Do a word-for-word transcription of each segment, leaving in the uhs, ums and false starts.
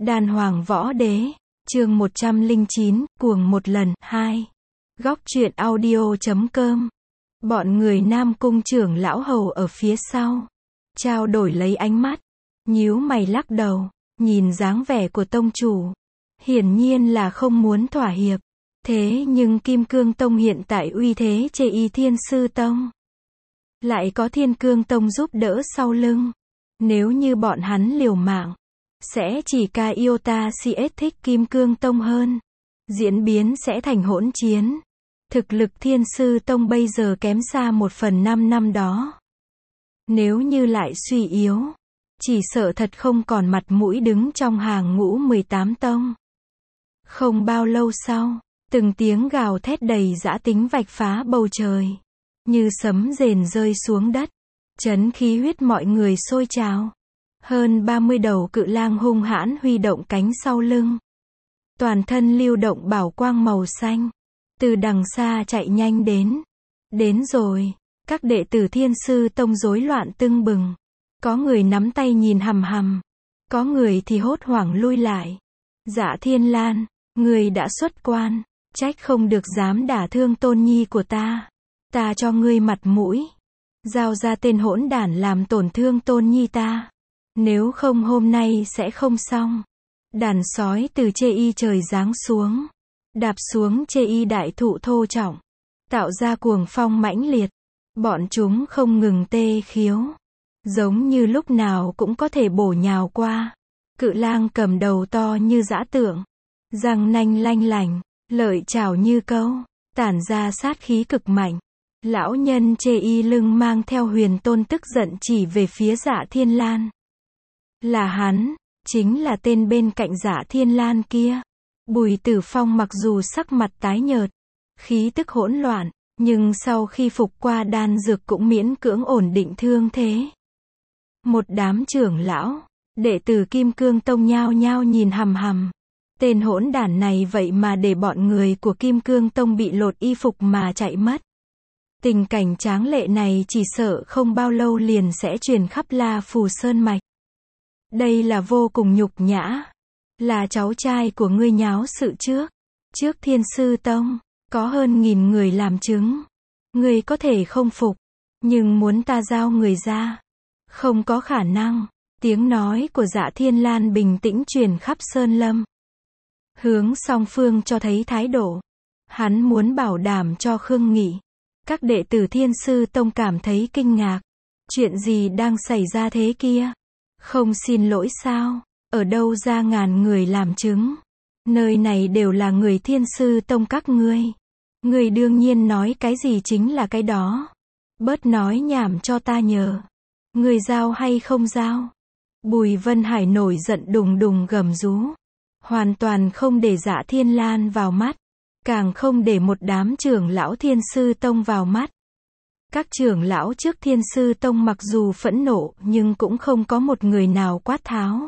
Đàn Hoàng Võ Đế, chương một trăm lẻ chín, cuồng một lần, hai. Góc truyện audio chấm com. Bọn người Nam Cung trưởng lão hầu ở phía sau, trao đổi lấy ánh mắt, nhíu mày lắc đầu, nhìn dáng vẻ của tông chủ. Hiển nhiên là không muốn thỏa hiệp. Thế nhưng Kim Cương Tông hiện tại uy thế chê y Thiên Sư Tông. Lại có Thiên Cương Tông giúp đỡ sau lưng. Nếu như bọn hắn liều mạng, sẽ chỉ ca iota cs thích Kim Cương Tông hơn. Diễn biến sẽ thành hỗn chiến. Thực lực Thiên Sư Tông bây giờ kém xa một phần năm năm đó. Nếu như lại suy yếu, chỉ sợ thật không còn mặt mũi đứng trong hàng ngũ mười tám tông. Không bao lâu sau, từng tiếng gào thét đầy dã tính vạch phá bầu trời. Như sấm rền rơi xuống đất. Chấn khí huyết mọi người sôi trào. Hơn ba mươi đầu cự lang hung hãn huy động cánh sau lưng. Toàn thân lưu động bảo quang màu xanh. Từ đằng xa chạy nhanh đến. Đến rồi. Các đệ tử Thiên Sư Tông rối loạn tưng bừng. Có người nắm tay nhìn hằm hằm. Có người thì hốt hoảng lui lại. Dạ Thiên Lan, người đã xuất quan. Trách không được dám đả thương tôn nhi của ta. Ta cho ngươi mặt mũi. Giao ra tên hỗn đản làm tổn thương tôn nhi ta. Nếu không hôm nay sẽ không xong. Đàn sói từ chê y trời giáng xuống. Đạp xuống chê y đại thụ thô trọng. Tạo ra cuồng phong mãnh liệt. Bọn chúng không ngừng tê khiếu. Giống như lúc nào cũng có thể bổ nhào qua. Cự lang cầm đầu to như dã tượng. Răng nanh lanh lành. Lợi chảo như câu. Tản ra sát khí cực mạnh. Lão nhân chê y lưng mang theo huyền tôn tức giận chỉ về phía Dạ Thiên Lan. Là hắn, chính là tên bên cạnh Dạ Thiên Lan kia. Bùi Tử Phong mặc dù sắc mặt tái nhợt, khí tức hỗn loạn, nhưng sau khi phục qua đan dược cũng miễn cưỡng ổn định thương thế. Một đám trưởng lão, đệ tử Kim Cương Tông nhao nhao nhìn hằm hằm. Tên hỗn đản này vậy mà để bọn người của Kim Cương Tông bị lột y phục mà chạy mất. Tình cảnh tráng lệ này chỉ sợ không bao lâu liền sẽ truyền khắp La Phù Sơn Mạch. Đây là vô cùng nhục nhã. Là cháu trai của ngươi nháo sự trước. Trước Thiên Sư Tông, có hơn nghìn người làm chứng. Ngươi có thể không phục, nhưng muốn ta giao người ra, không có khả năng. Tiếng nói của Dạ Thiên Lan bình tĩnh truyền khắp Sơn Lâm. Hướng song phương cho thấy thái độ. Hắn muốn bảo đảm cho Khương Nghị. Các đệ tử Thiên Sư Tông cảm thấy kinh ngạc. Chuyện gì đang xảy ra thế kia? Không xin lỗi sao? Ở đâu ra ngàn người làm chứng? Nơi này đều là người Thiên Sư Tông các ngươi. Ngươi đương nhiên nói cái gì chính là cái đó. Bớt nói nhảm cho ta nhờ. Ngươi giao hay không giao? Bùi Vân Hải nổi giận đùng đùng gầm rú. Hoàn toàn không để Dạ Thiên Lan vào mắt. Càng không để một đám trưởng lão Thiên Sư Tông vào mắt. Các trưởng lão trước Thiên Sư Tông mặc dù phẫn nộ nhưng cũng không có một người nào quát tháo.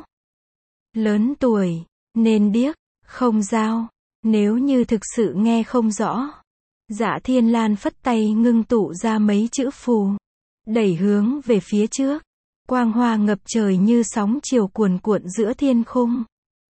Lớn tuổi, nên điếc, không giao. Nếu như thực sự nghe không rõ. Dạ Thiên Lan phất tay ngưng tụ ra mấy chữ phù. Đẩy hướng về phía trước. Quang hoa ngập trời như sóng chiều cuồn cuộn giữa thiên khung.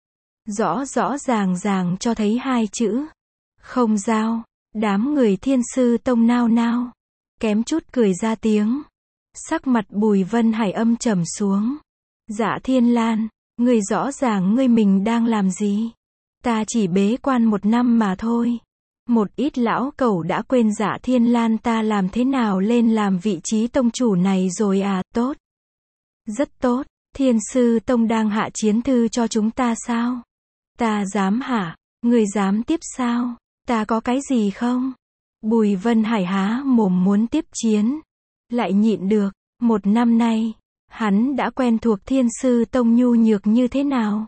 Rõ rõ ràng ràng cho thấy hai chữ. Không giao. Đám người Thiên Sư Tông nao nao. Kém chút cười ra tiếng. Sắc mặt Bùi Vân Hải âm trầm xuống. Dạ Thiên Lan, ngươi rõ ràng ngươi mình đang làm gì? Ta chỉ bế quan một năm mà thôi. Một ít lão cẩu đã quên Dạ Thiên Lan ta làm thế nào lên làm vị trí tông chủ này rồi à? Tốt. Rất tốt. Thiên Sư Tông đang hạ chiến thư cho chúng ta sao? Ta dám hả? Ngươi dám tiếp sao? Ta có cái gì không? Bùi Vân Hải há mồm muốn tiếp chiến. Lại nhịn được. Một năm nay, hắn đã quen thuộc Thiên Sư Tông nhu nhược như thế nào.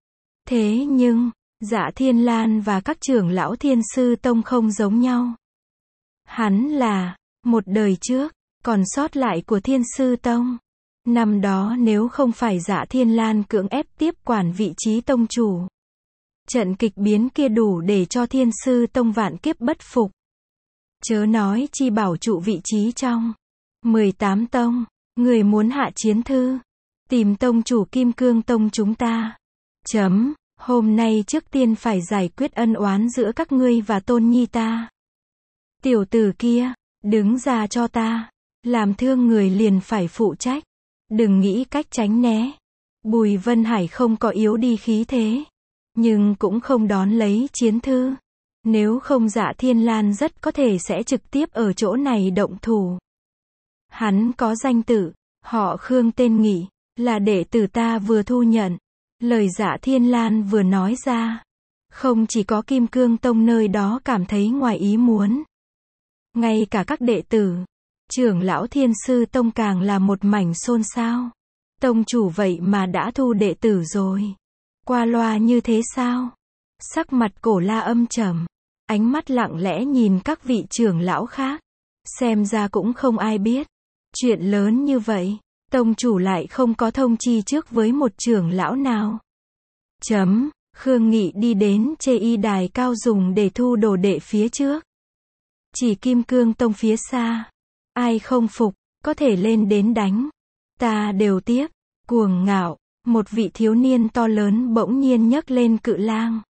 Thế nhưng, Dạ Thiên Lan và các trưởng lão Thiên Sư Tông không giống nhau. Hắn là, một đời trước, còn sót lại của Thiên Sư Tông. Năm đó nếu không phải Dạ Thiên Lan cưỡng ép tiếp quản vị trí tông chủ. Trận kịch biến kia đủ để cho Thiên Sư Tông vạn kiếp bất phục. Chớ nói chi bảo trụ vị trí trong mười tám tông. Người muốn hạ chiến thư, tìm tông chủ Kim Cương Tông chúng ta. Chấm, hôm nay trước tiên phải giải quyết ân oán giữa các ngươi và Tôn Nhi ta. Tiểu tử kia, đứng ra cho ta. Làm thương người liền phải phụ trách. Đừng nghĩ cách tránh né. Bùi Vân Hải không có yếu đi khí thế, nhưng cũng không đón lấy chiến thư. Nếu không Dạ Thiên Lan rất có thể sẽ trực tiếp ở chỗ này động thủ. Hắn có danh tự, họ Khương tên Nghị, là đệ tử ta vừa thu nhận. Lời Dạ Thiên Lan vừa nói ra, không chỉ có Kim Cương Tông nơi đó cảm thấy ngoài ý muốn. Ngay cả các đệ tử, trưởng lão Thiên Sư Tông càng là một mảnh xôn xao. Tông chủ vậy mà đã thu đệ tử rồi. Qua loa như thế sao? Sắc mặt Cổ La âm trầm, ánh mắt lặng lẽ nhìn các vị trưởng lão khác. Xem ra cũng không ai biết. Chuyện lớn như vậy, tông chủ lại không có thông chi trước với một trưởng lão nào. Chấm, Khương Nghị đi đến chê y đài cao dùng để thu đồ đệ phía trước. Chỉ Kim Cương Tông phía xa. Ai không phục, có thể lên đến đánh. Ta đều tiếp. Cuồng ngạo, một vị thiếu niên to lớn bỗng nhiên nhấc lên cự lang.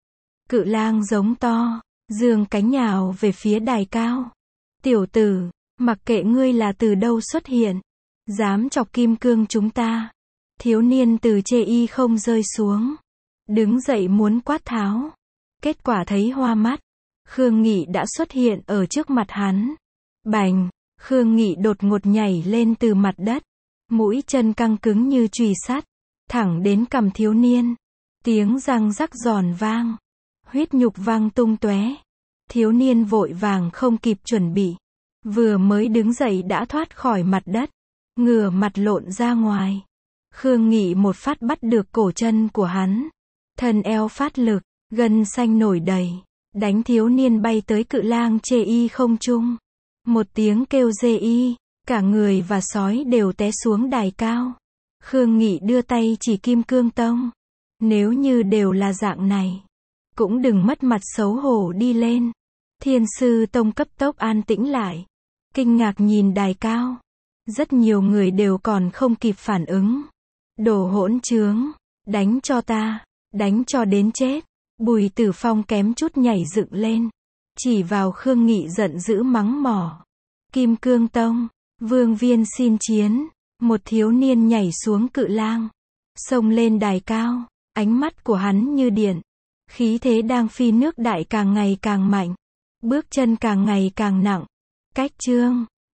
Cự lang giống to, giương cánh nhào về phía đài cao. Tiểu tử, mặc kệ ngươi là từ đâu xuất hiện, dám chọc Kim Cương chúng ta. Thiếu niên từ chê y không rơi xuống, đứng dậy muốn quát tháo. Kết quả thấy hoa mắt, Khương Nghị đã xuất hiện ở trước mặt hắn. Bành, Khương Nghị đột ngột nhảy lên từ mặt đất, mũi chân căng cứng như chùy sắt, thẳng đến cằm thiếu niên. Tiếng răng rắc giòn vang, huyết nhục văng tung tóe. Thiếu niên vội vàng không kịp chuẩn bị, vừa mới đứng dậy đã thoát khỏi mặt đất, ngửa mặt lộn ra ngoài. Khương Nghị một phát bắt được cổ chân của hắn, thân eo phát lực, gân xanh nổi đầy, đánh thiếu niên bay tới cự lang chê y không trung. Một tiếng kêu dê y, cả người và sói đều té xuống đài cao. Khương Nghị đưa tay chỉ Kim Cương Tông. Nếu như đều là dạng này, cũng đừng mất mặt xấu hổ đi lên. Thiên Sư Tông cấp tốc an tĩnh lại, kinh ngạc nhìn đài cao. Rất nhiều người đều còn không kịp phản ứng. Đồ hỗn trướng, đánh cho ta, đánh cho đến chết. Bùi Tử Phong kém chút nhảy dựng lên, chỉ vào Khương Nghị giận dữ mắng mỏ. Kim Cương Tông, Vương Viên xin chiến. Một thiếu niên nhảy xuống cự lang, xông lên đài cao, ánh mắt của hắn như điện. Khí thế đang phi nước đại càng ngày càng mạnh, bước chân càng ngày càng nặng. Cách chương